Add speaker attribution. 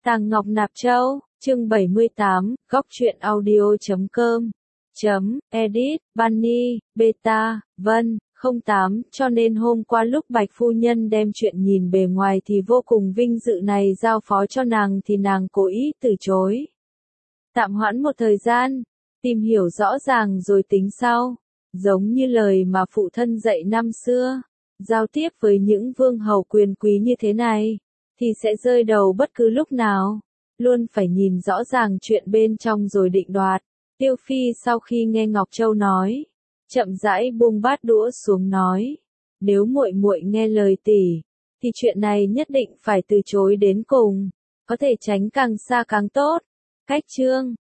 Speaker 1: Tàng Ngọc Nạp Châu, chương 78, góc truyện audio.com. Edit, Bunny, Beta, Vân, 08, cho nên hôm qua lúc Bạch Phu Nhân đem chuyện nhìn bề ngoài thì vô cùng vinh dự này giao phó cho nàng thì nàng cố ý từ chối. Tạm hoãn một thời gian, tìm hiểu rõ ràng rồi tính sau. Giống như lời mà phụ thân dạy năm xưa, giao tiếp với những vương hầu quyền quý như thế này, thì sẽ rơi đầu bất cứ lúc nào. Luôn phải nhìn rõ ràng chuyện bên trong rồi định đoạt. Tiêu Phi sau khi nghe Ngọc Châu nói, chậm rãi buông bát đũa xuống nói, nếu muội muội nghe lời tỷ, thì chuyện này nhất định phải từ chối đến cùng, có thể tránh càng xa càng tốt. Cách chương